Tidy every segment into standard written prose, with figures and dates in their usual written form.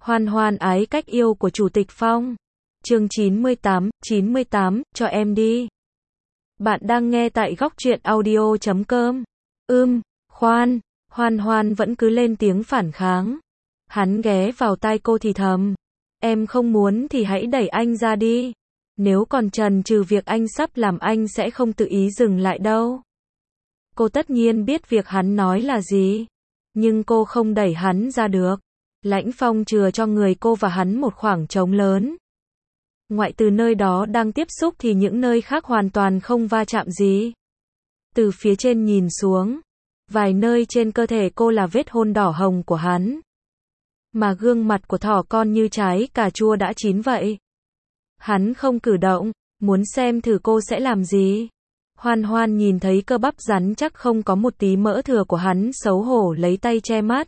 Hoan hoan ái cách yêu của Chủ tịch Phong. Chương 98, cho em đi. Bạn đang nghe tại góc truyện audio.com. Hoan hoan vẫn cứ lên tiếng phản kháng. Hắn ghé vào tai cô thì thầm. Em không muốn thì hãy đẩy anh ra đi. Nếu còn chần chừ việc anh sắp làm anh sẽ không tự ý dừng lại đâu. Cô tất nhiên biết việc hắn nói là gì. Nhưng cô không đẩy hắn ra được. Lãnh Phong chừa cho người cô và hắn một khoảng trống lớn. Ngoại từ nơi đó đang tiếp xúc thì những nơi khác hoàn toàn không va chạm gì. Từ phía trên nhìn xuống, vài nơi trên cơ thể cô là vết hôn đỏ hồng của hắn. Mà gương mặt của thỏ con như trái cà chua đã chín vậy. Hắn không cử động, muốn xem thử cô sẽ làm gì. Hoan hoan nhìn thấy cơ bắp rắn chắc không có một tí mỡ thừa của hắn, xấu hổ lấy tay che mắt.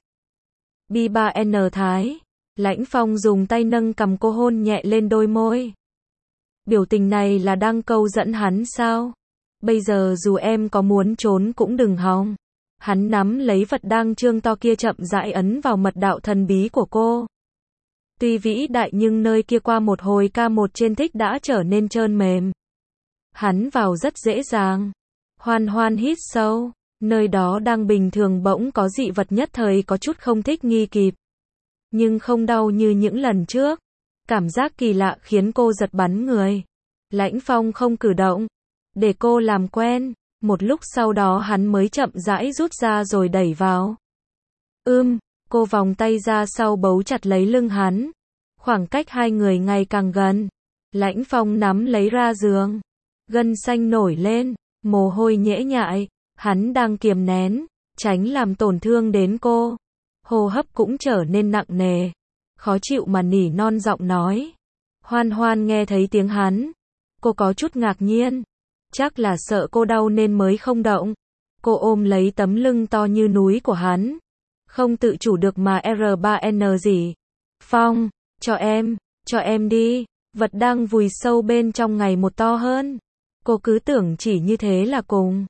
B3N Thái. Lãnh Phong dùng tay nâng cằm cô, hôn nhẹ lên đôi môi. Biểu tình này là đang câu dẫn hắn sao? Bây giờ dù em có muốn trốn cũng đừng hòng. Hắn nắm lấy vật đang trương to kia, chậm rãi ấn vào mật đạo thần bí của cô. Tuy vĩ đại nhưng nơi kia qua một hồi ca một trên thích đã trở nên trơn mềm. Hắn vào rất dễ dàng. Hoan hoan hít sâu. Nơi đó đang bình thường bỗng có dị vật, nhất thời có chút không thích nghi kịp. Nhưng không đau như những lần trước. Cảm giác kỳ lạ khiến cô giật bắn người. Lãnh Phong không cử động. Để cô làm quen. Một lúc sau đó hắn mới chậm rãi rút ra rồi đẩy vào. Cô vòng tay ra sau bấu chặt lấy lưng hắn. Khoảng cách hai người ngày càng gần. Lãnh Phong nắm lấy ra giường. Gân xanh nổi lên. Mồ hôi nhễ nhại. Hắn đang kiềm nén, tránh làm tổn thương đến cô. Hô hấp cũng trở nên nặng nề. Khó chịu mà nỉ non giọng nói. Hoan hoan nghe thấy tiếng hắn. Cô có chút ngạc nhiên. Chắc là sợ cô đau nên mới không động. Cô ôm lấy tấm lưng to như núi của hắn. Không tự chủ được mà R3N gì. Phong, cho em đi. Vật đang vùi sâu bên trong ngày một to hơn. Cô cứ tưởng chỉ như thế là cùng.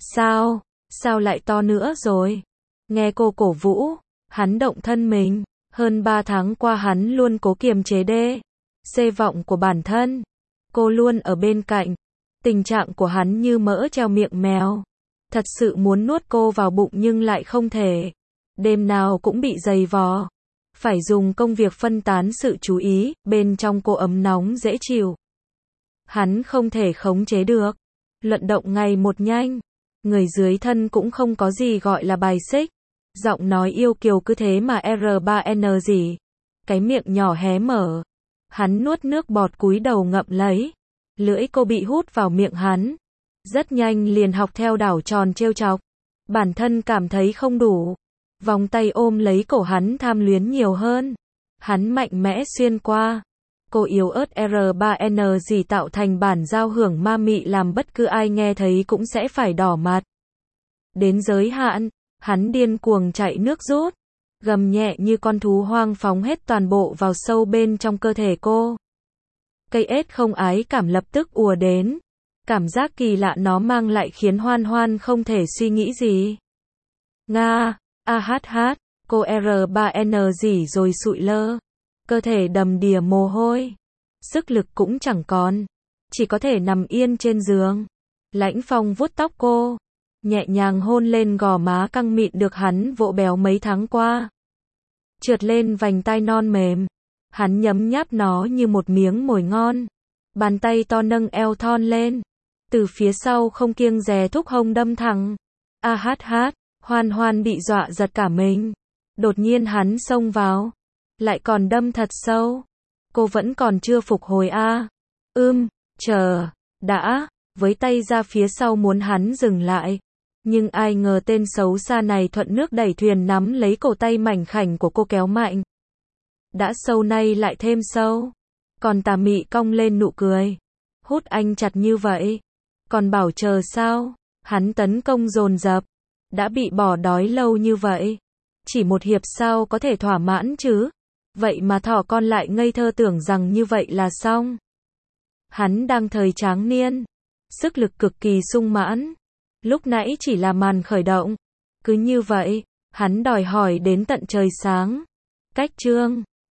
Sao lại to nữa rồi? Nghe cô cổ vũ, hắn động thân mình. Hơn 3 tháng qua hắn luôn cố kiềm chế xê vọng của bản thân. Cô luôn ở bên cạnh. Tình trạng của hắn như mỡ treo miệng mèo. Thật sự muốn nuốt cô vào bụng nhưng lại không thể. Đêm nào cũng bị giày vò. Phải dùng công việc phân tán sự chú ý, bên trong cô ấm nóng dễ chịu. Hắn không thể khống chế được. Luận động ngày một nhanh. Người dưới thân cũng không có gì gọi là bài xích. Giọng nói yêu kiều cứ thế mà R3N gì. Cái miệng nhỏ hé mở. Hắn nuốt nước bọt cúi đầu ngậm lấy. Lưỡi cô bị hút vào miệng hắn. Rất nhanh liền học theo đảo tròn trêu chọc. Bản thân cảm thấy không đủ. Vòng tay ôm lấy cổ hắn, tham luyến nhiều hơn. Hắn mạnh mẽ xuyên qua. Cô yếu ớt R3N gì tạo thành bản giao hưởng ma mị làm bất cứ ai nghe thấy cũng sẽ phải đỏ mặt. Đến giới hạn, hắn điên cuồng chạy nước rút. Gầm nhẹ như con thú hoang phóng hết toàn bộ vào sâu bên trong cơ thể cô. Cây ết không ái cảm lập tức ùa đến. Cảm giác kỳ lạ nó mang lại khiến hoan hoan không thể suy nghĩ gì. Nga, cô R3N gì rồi sụi lơ. Cơ thể đầm đìa mồ hôi. Sức lực cũng chẳng còn. Chỉ có thể nằm yên trên giường. Lãnh Phong vuốt tóc cô. Nhẹ nhàng hôn lên gò má căng mịn được hắn vỗ béo mấy tháng qua. Trượt lên vành tai non mềm. Hắn nhấm nháp nó như một miếng mồi ngon. Bàn tay to nâng eo thon lên. Từ phía sau không kiêng dè thúc hông đâm thẳng. Hoan hoan bị dọa giật cả mình. Đột nhiên hắn xông vào. Lại còn đâm thật sâu. Cô vẫn còn chưa phục hồi chờ, đã, với tay ra phía sau muốn hắn dừng lại. Nhưng ai ngờ tên xấu xa này thuận nước đẩy thuyền, nắm lấy cổ tay mảnh khảnh của cô kéo mạnh. Đã sâu nay lại thêm sâu. Còn tà mị cong lên nụ cười. Hút anh chặt như vậy. Còn bảo chờ sao? Hắn tấn công dồn dập. Đã bị bỏ đói lâu như vậy. Chỉ một hiệp sao có thể thỏa mãn chứ? Vậy mà thỏ con lại ngây thơ tưởng rằng như vậy là xong. Hắn đang thời tráng niên. Sức lực cực kỳ sung mãn. Lúc nãy chỉ là màn khởi động. Cứ như vậy, hắn đòi hỏi đến tận trời sáng. Cách chương